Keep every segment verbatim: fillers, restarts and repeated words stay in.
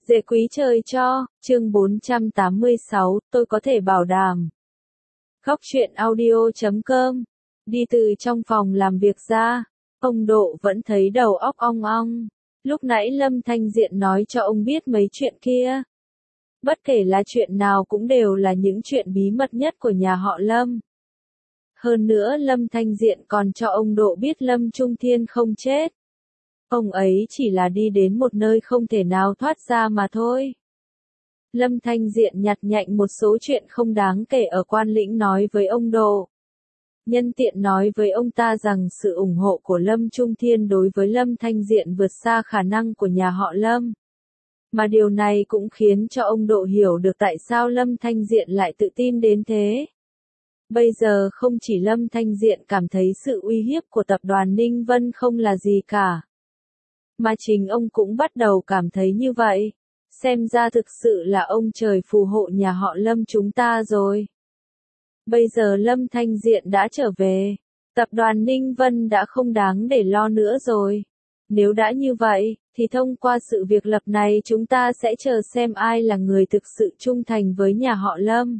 Dễ quý trời cho, chương bốn trăm tám mươi sáu, tôi có thể bảo đảm. Góc truyện audio chấm com. Đi từ trong phòng làm việc ra, ông Độ vẫn thấy đầu óc ong ong. Lúc nãy Lâm Thanh Diện nói cho ông biết mấy chuyện kia. Bất kể là chuyện nào cũng đều là những chuyện bí mật nhất của nhà họ Lâm. Hơn nữa Lâm Thanh Diện còn cho ông Độ biết Lâm Trung Thiên không chết. Ông ấy chỉ là đi đến một nơi không thể nào thoát ra mà thôi. Lâm Thanh Diện nhặt nhạnh một số chuyện không đáng kể ở Quan Lĩnh nói với ông Độ. Nhân tiện nói với ông ta rằng sự ủng hộ của Lâm Trung Thiên đối với Lâm Thanh Diện vượt xa khả năng của nhà họ Lâm. Mà điều này cũng khiến cho ông Độ hiểu được tại sao Lâm Thanh Diện lại tự tin đến thế. Bây giờ không chỉ Lâm Thanh Diện cảm thấy sự uy hiếp của tập đoàn Ninh Vân không là gì cả. Mà chính ông cũng bắt đầu cảm thấy như vậy. Xem ra thực sự là ông trời phù hộ nhà họ Lâm chúng ta rồi. Bây giờ Lâm Thanh Diện đã trở về. Tập đoàn Ninh Vân đã không đáng để lo nữa rồi. Nếu đã như vậy, thì thông qua sự việc lập này chúng ta sẽ chờ xem ai là người thực sự trung thành với nhà họ Lâm.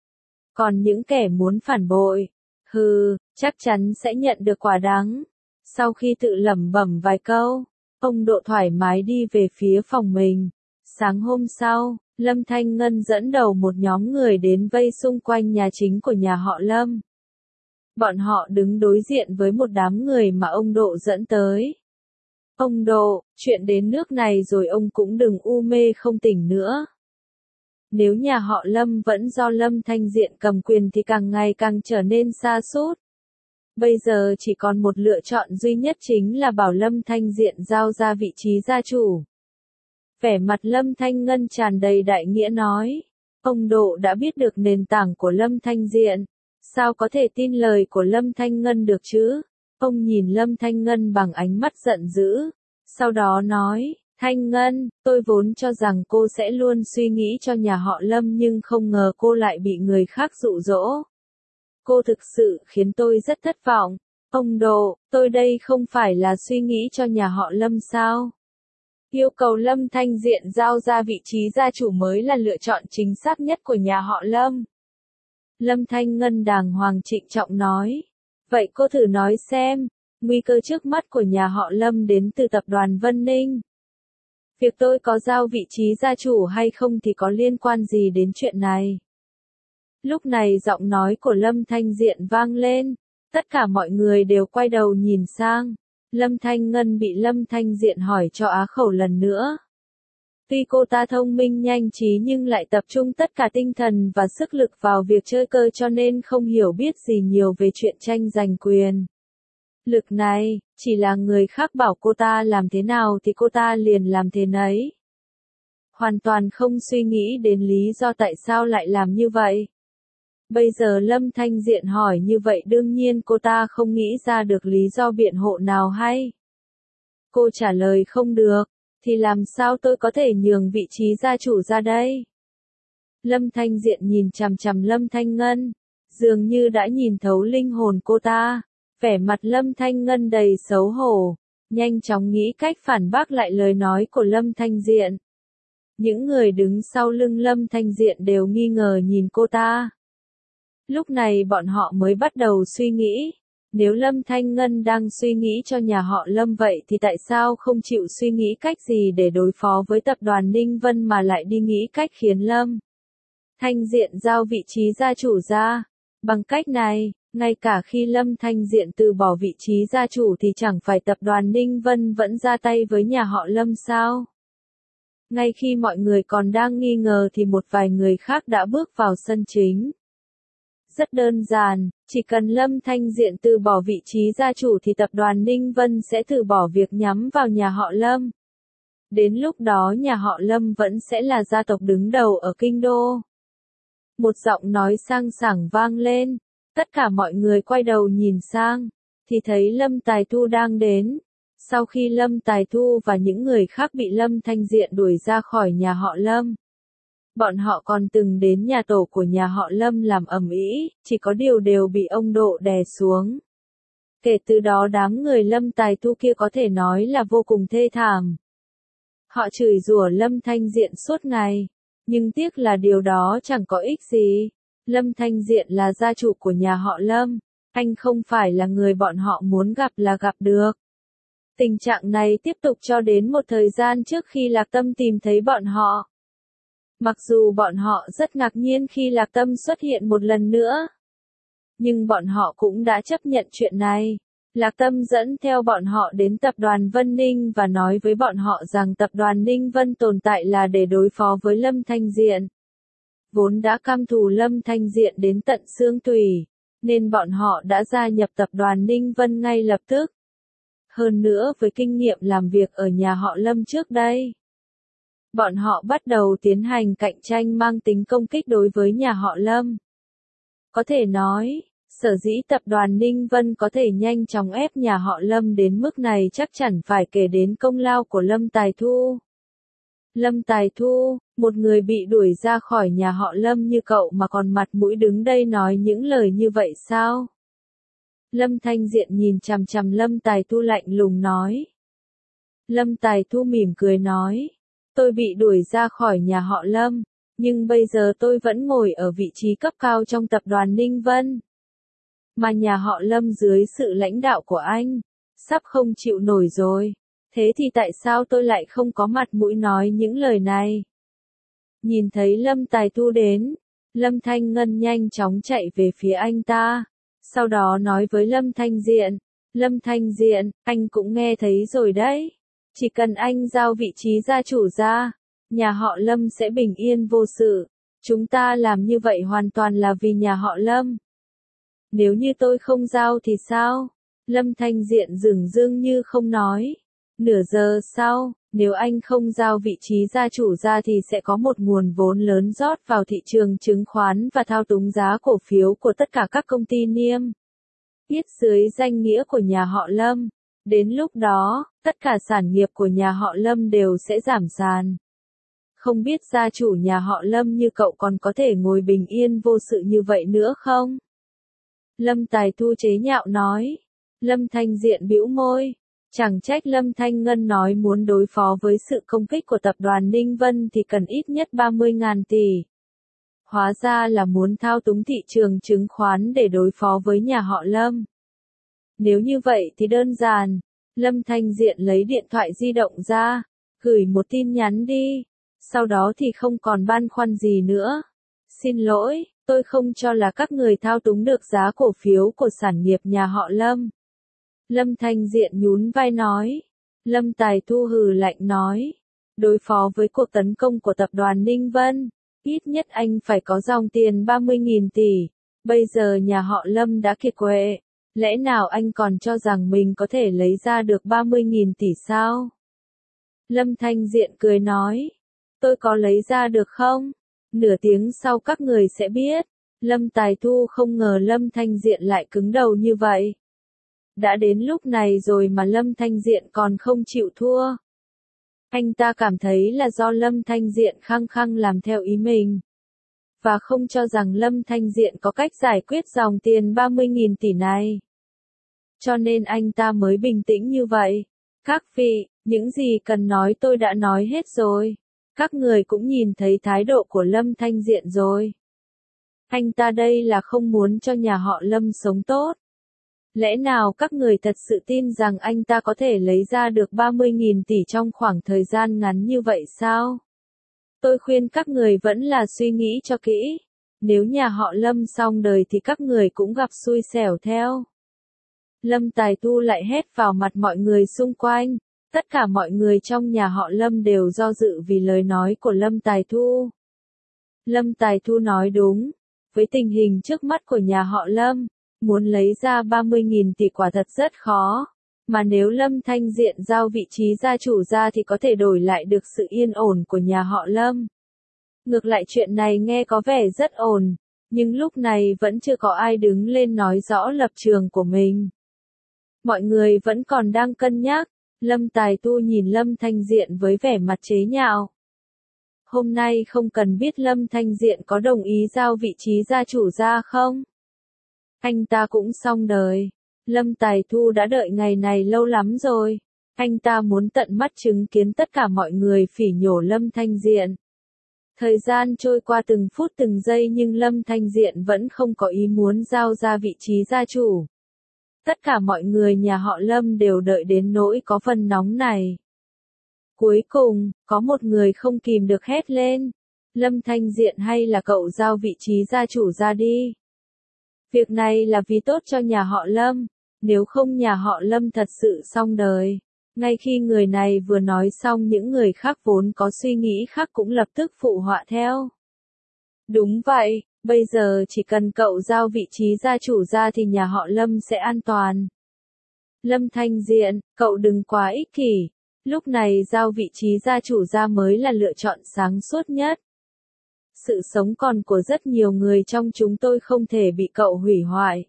Còn những kẻ muốn phản bội, hừ, chắc chắn sẽ nhận được quả đắng. Sau khi tự lẩm bẩm vài câu, ông Độ thoải mái đi về phía phòng mình. Sáng hôm sau, Lâm Thanh Ngân dẫn đầu một nhóm người đến vây xung quanh nhà chính của nhà họ Lâm. Bọn họ đứng đối diện với một đám người mà ông Độ dẫn tới. Ông Độ, chuyện đến nước này rồi ông cũng đừng u mê không tỉnh nữa. Nếu nhà họ Lâm vẫn do Lâm Thanh Diện cầm quyền thì càng ngày càng trở nên sa sút. Bây giờ chỉ còn một lựa chọn duy nhất chính là bảo Lâm Thanh Diện giao ra vị trí gia chủ. Vẻ mặt Lâm Thanh Ngân tràn đầy đại nghĩa nói. Ông Độ đã biết được nền tảng của Lâm Thanh Diện. Sao có thể tin lời của Lâm Thanh Ngân được chứ? Ông nhìn Lâm Thanh Ngân bằng ánh mắt giận dữ. Sau đó nói, Thanh Ngân, tôi vốn cho rằng cô sẽ luôn suy nghĩ cho nhà họ Lâm nhưng không ngờ cô lại bị người khác dụ dỗ. Cô thực sự khiến tôi rất thất vọng. Ông Độ, tôi đây không phải là suy nghĩ cho nhà họ Lâm sao? Yêu cầu Lâm Thanh Diện giao ra vị trí gia chủ mới là lựa chọn chính xác nhất của nhà họ Lâm. Lâm Thanh Ngân đàng hoàng trịnh trọng nói. Vậy cô thử nói xem, nguy cơ trước mắt của nhà họ Lâm đến từ tập đoàn Vân Ninh. Việc tôi có giao vị trí gia chủ hay không thì có liên quan gì đến chuyện này? Lúc này giọng nói của Lâm Thanh Diện vang lên, tất cả mọi người đều quay đầu nhìn sang. Lâm Thanh Ngân bị Lâm Thanh Diện hỏi cho á khẩu lần nữa. Tuy cô ta thông minh nhanh trí nhưng lại tập trung tất cả tinh thần và sức lực vào việc chơi cơ cho nên không hiểu biết gì nhiều về chuyện tranh giành quyền. Lực này, chỉ là người khác bảo cô ta làm thế nào thì cô ta liền làm thế nấy. Hoàn toàn không suy nghĩ đến lý do tại sao lại làm như vậy. Bây giờ Lâm Thanh Diện hỏi như vậy đương nhiên cô ta không nghĩ ra được lý do biện hộ nào hay. Cô trả lời không được, thì làm sao tôi có thể nhường vị trí gia chủ ra đây? Lâm Thanh Diện nhìn chằm chằm Lâm Thanh Ngân, dường như đã nhìn thấu linh hồn cô ta. Vẻ mặt Lâm Thanh Ngân đầy xấu hổ, nhanh chóng nghĩ cách phản bác lại lời nói của Lâm Thanh Diện. Những người đứng sau lưng Lâm Thanh Diện đều nghi ngờ nhìn cô ta. Lúc này bọn họ mới bắt đầu suy nghĩ, nếu Lâm Thanh Ngân đang suy nghĩ cho nhà họ Lâm vậy thì tại sao không chịu suy nghĩ cách gì để đối phó với tập đoàn Ninh Vân mà lại đi nghĩ cách khiến Lâm Thanh Diện giao vị trí gia chủ ra. Bằng cách này, ngay cả khi Lâm Thanh Diện từ bỏ vị trí gia chủ thì chẳng phải tập đoàn Ninh Vân vẫn ra tay với nhà họ Lâm sao? Ngay khi mọi người còn đang nghi ngờ thì một vài người khác đã bước vào sân chính. Rất đơn giản, chỉ cần Lâm Thanh Diện từ bỏ vị trí gia chủ thì tập đoàn Ninh Vân sẽ từ bỏ việc nhắm vào nhà họ Lâm. Đến lúc đó nhà họ Lâm vẫn sẽ là gia tộc đứng đầu ở Kinh Đô. Một giọng nói sang sảng vang lên, tất cả mọi người quay đầu nhìn sang, thì thấy Lâm Tài Thu đang đến. Sau khi Lâm Tài Thu và những người khác bị Lâm Thanh Diện đuổi ra khỏi nhà họ Lâm, bọn họ còn từng đến nhà tổ của nhà họ Lâm làm ầm ĩ, chỉ có điều đều bị ông Độ đè xuống. Kể từ đó đám người Lâm Tài Thu kia có thể nói là vô cùng thê thảm. Họ chửi rủa Lâm Thanh Diện suốt ngày, nhưng tiếc là điều đó chẳng có ích gì. Lâm Thanh Diện là gia chủ của nhà họ Lâm, anh không phải là người bọn họ muốn gặp là gặp được. Tình trạng này tiếp tục cho đến một thời gian trước khi Lạc Tâm tìm thấy bọn họ. Mặc dù bọn họ rất ngạc nhiên khi Lạc Tâm xuất hiện một lần nữa, nhưng bọn họ cũng đã chấp nhận chuyện này. Lạc Tâm dẫn theo bọn họ đến tập đoàn Vân Ninh và nói với bọn họ rằng tập đoàn Ninh Vân tồn tại là để đối phó với Lâm Thanh Diện. Vốn đã căm thù Lâm Thanh Diện đến tận xương tủy, nên bọn họ đã gia nhập tập đoàn Ninh Vân ngay lập tức. Hơn nữa với kinh nghiệm làm việc ở nhà họ Lâm trước đây, bọn họ bắt đầu tiến hành cạnh tranh mang tính công kích đối với nhà họ Lâm. Có thể nói, sở dĩ tập đoàn Ninh Vân có thể nhanh chóng ép nhà họ Lâm đến mức này chắc chắn phải kể đến công lao của Lâm Tài Thu. Lâm Tài Thu, một người bị đuổi ra khỏi nhà họ Lâm như cậu mà còn mặt mũi đứng đây nói những lời như vậy sao? Lâm Thanh Diện nhìn chằm chằm Lâm Tài Thu lạnh lùng nói. Lâm Tài Thu mỉm cười nói, tôi bị đuổi ra khỏi nhà họ Lâm, nhưng bây giờ tôi vẫn ngồi ở vị trí cấp cao trong tập đoàn Ninh Vân. Mà nhà họ Lâm dưới sự lãnh đạo của anh, sắp không chịu nổi rồi. Thế thì tại sao tôi lại không có mặt mũi nói những lời này? Nhìn thấy Lâm Tài Thu đến, Lâm Thanh Ngân nhanh chóng chạy về phía anh ta. Sau đó nói với Lâm Thanh Diện, Lâm Thanh Diện, anh cũng nghe thấy rồi đấy. Chỉ cần anh giao vị trí gia chủ ra, nhà họ Lâm sẽ bình yên vô sự. Chúng ta làm như vậy hoàn toàn là vì nhà họ Lâm. Nếu như tôi không giao thì sao? Lâm Thanh Diện dửng dưng như không nói. Nửa giờ sau, nếu anh không giao vị trí gia chủ ra thì sẽ có một nguồn vốn lớn rót vào thị trường chứng khoán và thao túng giá cổ phiếu của tất cả các công ty niêm yết dưới danh nghĩa của nhà họ Lâm. Đến lúc đó, tất cả sản nghiệp của nhà họ Lâm đều sẽ giảm sàn. Không biết gia chủ nhà họ Lâm như cậu còn có thể ngồi bình yên vô sự như vậy nữa không? Lâm Tài Thu chế nhạo nói. Lâm Thanh Diện bĩu môi. Chẳng trách Lâm Thanh Ngân nói muốn đối phó với sự công kích của tập đoàn Ninh Vân thì cần ít nhất ba mươi nghìn tỷ. Hóa ra là muốn thao túng thị trường chứng khoán để đối phó với nhà họ Lâm. Nếu như vậy thì đơn giản. Lâm Thanh Diện lấy điện thoại di động ra, gửi một tin nhắn đi. Sau đó thì không còn băn khoăn gì nữa. Xin lỗi, tôi không cho là các người thao túng được giá cổ phiếu của sản nghiệp nhà họ Lâm. Lâm Thanh Diện nhún vai nói. Lâm Tài Thu hừ lạnh nói. Đối phó với cuộc tấn công của tập đoàn Ninh Vân, ít nhất anh phải có dòng tiền ba mươi nghìn tỷ. Bây giờ nhà họ Lâm đã kiệt quệ. Lẽ nào anh còn cho rằng mình có thể lấy ra được ba mươi nghìn tỷ sao? Lâm Thanh Diện cười nói. Tôi có lấy ra được không? Nửa tiếng sau các người sẽ biết. Lâm Tài Thu không ngờ Lâm Thanh Diện lại cứng đầu như vậy. Đã đến lúc này rồi mà Lâm Thanh Diện còn không chịu thua. Anh ta cảm thấy là do Lâm Thanh Diện khăng khăng làm theo ý mình. Và không cho rằng Lâm Thanh Diện có cách giải quyết dòng tiền ba mươi nghìn tỷ này. Cho nên anh ta mới bình tĩnh như vậy. Các vị, những gì cần nói tôi đã nói hết rồi. Các người cũng nhìn thấy thái độ của Lâm Thanh Diện rồi. Anh ta đây là không muốn cho nhà họ Lâm sống tốt. Lẽ nào các người thật sự tin rằng anh ta có thể lấy ra được ba mươi nghìn tỷ trong khoảng thời gian ngắn như vậy sao? Tôi khuyên các người vẫn là suy nghĩ cho kỹ. Nếu nhà họ Lâm xong đời thì các người cũng gặp xui xẻo theo. Lâm Tài Thu lại hét vào mặt mọi người xung quanh. Tất cả mọi người trong nhà họ Lâm đều do dự vì lời nói của Lâm Tài Thu. Lâm Tài Thu nói đúng. Với tình hình trước mắt của nhà họ Lâm, muốn lấy ra ba mươi nghìn tỷ quả thật rất khó. Mà nếu Lâm Thanh Diện giao vị trí gia chủ ra thì có thể đổi lại được sự yên ổn của nhà họ Lâm. Ngược lại chuyện này nghe có vẻ rất ổn, nhưng lúc này vẫn chưa có ai đứng lên nói rõ lập trường của mình. Mọi người vẫn còn đang cân nhắc. Lâm Tài Thu nhìn Lâm Thanh Diện với vẻ mặt chế nhạo. Hôm nay không cần biết Lâm Thanh Diện có đồng ý giao vị trí gia chủ ra không? Anh ta cũng xong đời. Lâm Tài Thu đã đợi ngày này lâu lắm rồi. Anh ta muốn tận mắt chứng kiến tất cả mọi người phỉ nhổ Lâm Thanh Diện. Thời gian trôi qua từng phút từng giây nhưng Lâm Thanh Diện vẫn không có ý muốn giao ra vị trí gia chủ. Tất cả mọi người nhà họ Lâm đều đợi đến nỗi có phần nóng này. Cuối cùng, có một người không kìm được hét lên. Lâm Thanh Diện, hay là cậu giao vị trí gia chủ ra đi. Việc này là vì tốt cho nhà họ Lâm, nếu không nhà họ Lâm thật sự xong đời. Ngay khi người này vừa nói xong những người khác vốn có suy nghĩ khác cũng lập tức phụ họa theo. Đúng vậy, bây giờ chỉ cần cậu giao vị trí gia chủ ra thì nhà họ Lâm sẽ an toàn. Lâm Thanh Diện, cậu đừng quá ích kỷ, lúc này giao vị trí gia chủ ra mới là lựa chọn sáng suốt nhất. Sự sống còn của rất nhiều người trong chúng tôi không thể bị cậu hủy hoại.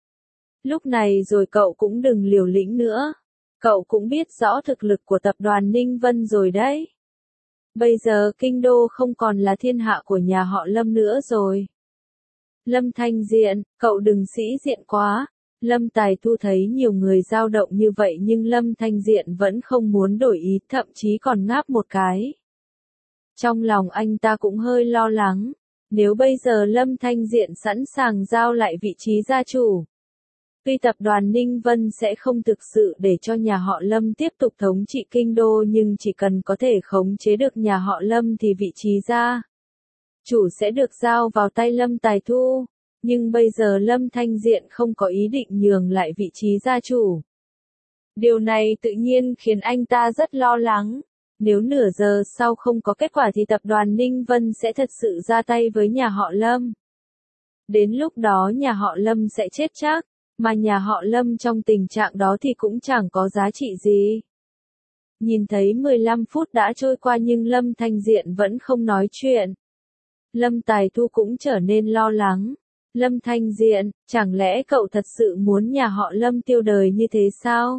Lúc này rồi cậu cũng đừng liều lĩnh nữa. Cậu cũng biết rõ thực lực của tập đoàn Ninh Vân rồi đấy. Bây giờ kinh đô không còn là thiên hạ của nhà họ Lâm nữa rồi. Lâm Thanh Diện, cậu đừng sĩ diện quá. Lâm Tài Thu thấy nhiều người dao động như vậy nhưng Lâm Thanh Diện vẫn không muốn đổi ý, thậm chí còn ngáp một cái. Trong lòng anh ta cũng hơi lo lắng. Nếu bây giờ Lâm Thanh Diện sẵn sàng giao lại vị trí gia chủ, tuy tập đoàn Ninh Vân sẽ không thực sự để cho nhà họ Lâm tiếp tục thống trị kinh đô nhưng chỉ cần có thể khống chế được nhà họ Lâm thì vị trí gia chủ sẽ được giao vào tay Lâm Tài Thu. Nhưng bây giờ Lâm Thanh Diện không có ý định nhường lại vị trí gia chủ. Điều này tự nhiên khiến anh ta rất lo lắng. Nếu nửa giờ sau không có kết quả thì tập đoàn Ninh Vân sẽ thật sự ra tay với nhà họ Lâm. Đến lúc đó nhà họ Lâm sẽ chết chắc. Mà nhà họ Lâm trong tình trạng đó thì cũng chẳng có giá trị gì. Nhìn thấy mười lăm phút đã trôi qua nhưng Lâm Thanh Diện vẫn không nói chuyện. Lâm Tài Thu cũng trở nên lo lắng. Lâm Thanh Diện, chẳng lẽ cậu thật sự muốn nhà họ Lâm tiêu đời như thế sao?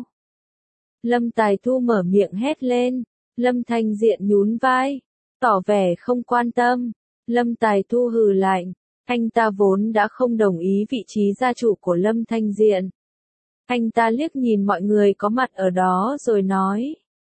Lâm Tài Thu mở miệng hét lên. Lâm Thanh Diện nhún vai, tỏ vẻ không quan tâm. Lâm Tài Thu hừ lạnh. Anh ta vốn đã không đồng ý vị trí gia chủ của Lâm Thanh Diện. Anh ta liếc nhìn mọi người có mặt ở đó rồi nói.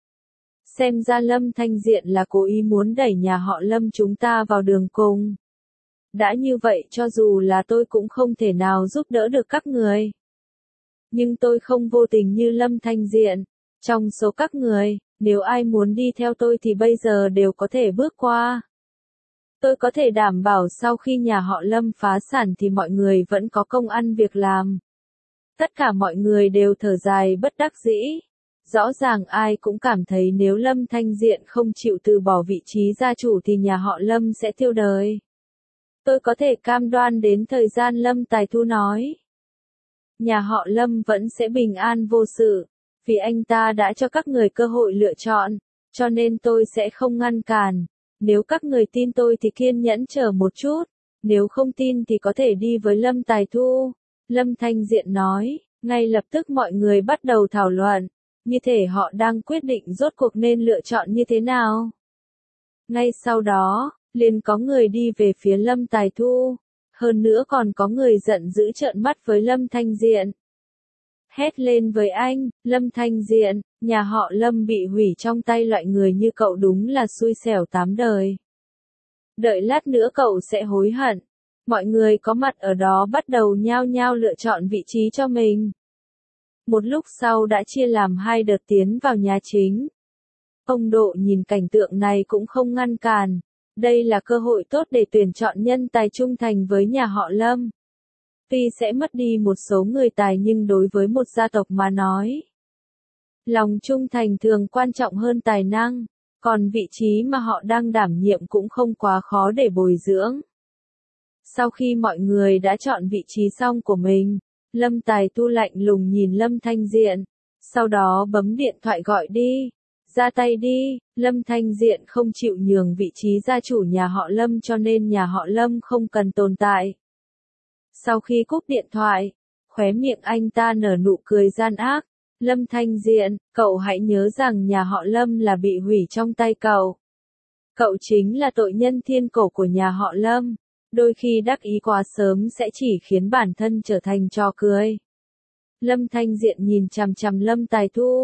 Xem ra Lâm Thanh Diện là cố ý muốn đẩy nhà họ Lâm chúng ta vào đường cùng. Đã như vậy cho dù là tôi cũng không thể nào giúp đỡ được các người. Nhưng tôi không vô tình như Lâm Thanh Diện. Trong số các người, nếu ai muốn đi theo tôi thì bây giờ đều có thể bước qua. Tôi có thể đảm bảo sau khi nhà họ Lâm phá sản thì mọi người vẫn có công ăn việc làm. Tất cả mọi người đều thở dài bất đắc dĩ. Rõ ràng ai cũng cảm thấy nếu Lâm Thanh Diện không chịu từ bỏ vị trí gia chủ thì nhà họ Lâm sẽ tiêu đời. Tôi có thể cam đoan đến thời gian Lâm Tài Thu nói. Nhà họ Lâm vẫn sẽ bình an vô sự. Vì anh ta đã cho các người cơ hội lựa chọn. Cho nên tôi sẽ không ngăn cản. Nếu các người tin tôi thì kiên nhẫn chờ một chút, nếu không tin thì có thể đi với Lâm Tài Thu. Lâm Thanh Diện nói, ngay lập tức mọi người bắt đầu thảo luận, như thể họ đang quyết định rốt cuộc nên lựa chọn như thế nào. Ngay sau đó, liền có người đi về phía Lâm Tài Thu, hơn nữa còn có người giận dữ trợn mắt với Lâm Thanh Diện. Hét lên với anh, Lâm Thanh Diện, nhà họ Lâm bị hủy trong tay loại người như cậu đúng là xui xẻo tám đời. Đợi lát nữa cậu sẽ hối hận. Mọi người có mặt ở đó bắt đầu nhao nhao lựa chọn vị trí cho mình. Một lúc sau đã chia làm hai đợt tiến vào nhà chính. Ông Độ nhìn cảnh tượng này cũng không ngăn cản. Đây là cơ hội tốt để tuyển chọn nhân tài trung thành với nhà họ Lâm. Tuy sẽ mất đi một số người tài nhưng đối với một gia tộc mà nói, lòng trung thành thường quan trọng hơn tài năng, còn vị trí mà họ đang đảm nhiệm cũng không quá khó để bồi dưỡng. Sau khi mọi người đã chọn vị trí xong của mình, Lâm Tài Thu lạnh lùng nhìn Lâm Thanh Diện, sau đó bấm điện thoại gọi đi, ra tay đi. Lâm Thanh Diện không chịu nhường vị trí gia chủ nhà họ Lâm cho nên nhà họ Lâm không cần tồn tại. Sau khi cúp điện thoại, khóe miệng anh ta nở nụ cười gian ác. Lâm Thanh Diện, cậu hãy nhớ rằng nhà họ Lâm là bị hủy trong tay cậu. Cậu chính là tội nhân thiên cổ của nhà họ Lâm. Đôi khi đắc ý quá sớm sẽ chỉ khiến bản thân trở thành trò cười. Lâm Thanh Diện nhìn chằm chằm Lâm Tài Thu.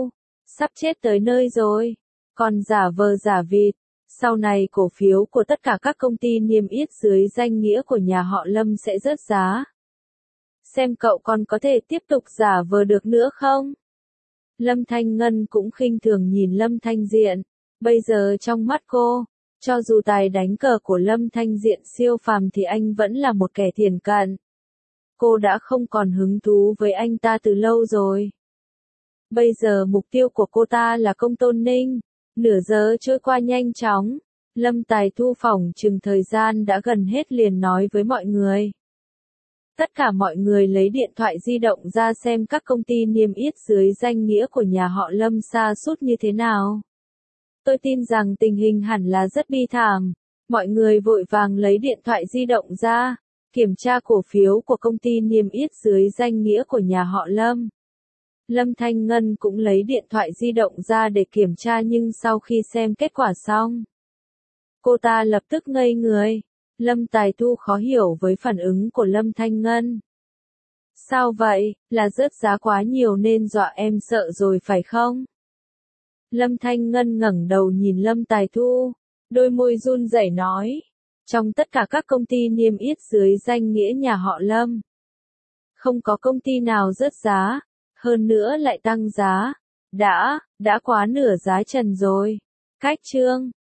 Sắp chết tới nơi rồi. Còn giả vờ giả vịt. Sau này cổ phiếu của tất cả các công ty niêm yết dưới danh nghĩa của nhà họ Lâm sẽ rớt giá. Xem cậu còn có thể tiếp tục giả vờ được nữa không? Lâm Thanh Ngân cũng khinh thường nhìn Lâm Thanh Diện. Bây giờ trong mắt cô, cho dù tài đánh cờ của Lâm Thanh Diện siêu phàm thì anh vẫn là một kẻ thiển cận. Cô đã không còn hứng thú với anh ta từ lâu rồi. Bây giờ mục tiêu của cô ta là Công Tôn Ninh. Nửa giờ trôi qua nhanh chóng. Lâm Tài Thu phỏng chừng thời gian đã gần hết liền nói với mọi người. Tất cả mọi người lấy điện thoại di động ra xem các công ty niêm yết dưới danh nghĩa của nhà họ Lâm sa sút như thế nào. Tôi tin rằng tình hình hẳn là rất bi thảm. Mọi người vội vàng lấy điện thoại di động ra, kiểm tra cổ phiếu của công ty niêm yết dưới danh nghĩa của nhà họ Lâm. Lâm Thanh Ngân cũng lấy điện thoại di động ra để kiểm tra nhưng sau khi xem kết quả xong, cô ta lập tức ngây người. Lâm Tài Thu khó hiểu với phản ứng của Lâm Thanh Ngân. Sao vậy, là rớt giá quá nhiều nên dọa em sợ rồi phải không? Lâm Thanh Ngân ngẩng đầu nhìn Lâm Tài Thu, đôi môi run rẩy nói. Trong tất cả các công ty niêm yết dưới danh nghĩa nhà họ Lâm, không có công ty nào rớt giá, hơn nữa lại tăng giá. Đã, đã quá nửa giá trần rồi. Cách chương